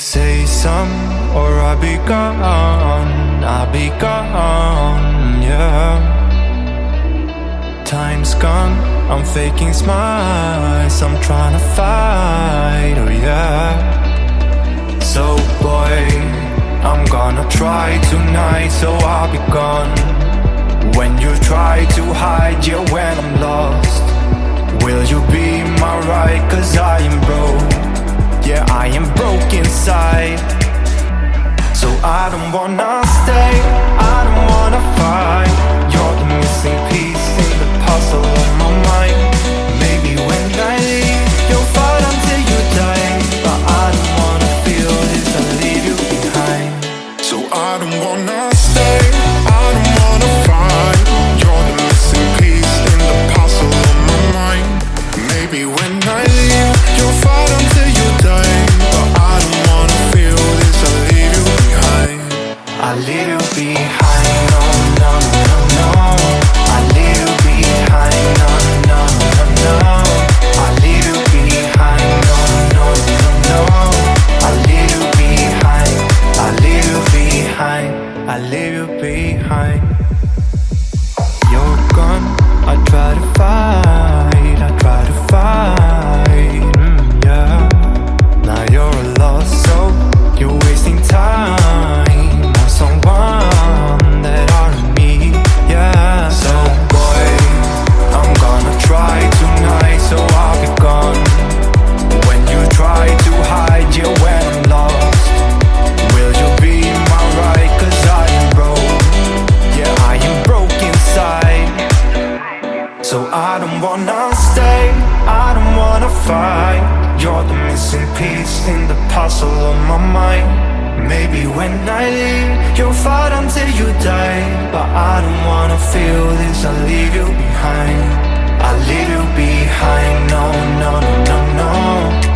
Say some or I'll be gone, I'll be gone, yeah. Time's gone, I'm faking smiles, I'm trying to fight, oh yeah. So boy, I'm gonna try tonight, so I'll be gone. When you try to hide, yeah, when I'm lost, will you be my right? Cause I am broke, yeah, I am broke inside. So I don't wanna stay, I don't wanna fight. You're the missing piece in the puzzle of my mind. Maybe when I leave, you'll fight until you die. But I don't wanna feel this and leave you behind. So I don't wanna stay, I don't wanna fight. You're the missing piece in the puzzle of my mind. Maybe when I leave, you'll fight until you die. But I don't wanna feel this, I'll leave you behind. I'll leave you behind, no, no, no, no. I'll leave you behind, no, no, no, no. I'll leave you behind, no, no, no, no. I'll leave you behind, I'll leave you behind, I'll leave you behind. You're gone, I try to fight, I try to fight, yeah. Now you're lost, so you're wasting time on someone that aren't me, yeah. So boy, I'm gonna try tonight, so I'll be gone. When you try to hide, yeah, when I'm lost, will you be my right? Cause I am broke, yeah, I am broke inside. So I don't wanna stay, I don't wanna fight. You're the missing piece in the puzzle of my mind. Maybe when I leave, you'll fight until you die. But I don't wanna feel this, I'll leave you behind. I'll leave you behind, no, no, no, no, no.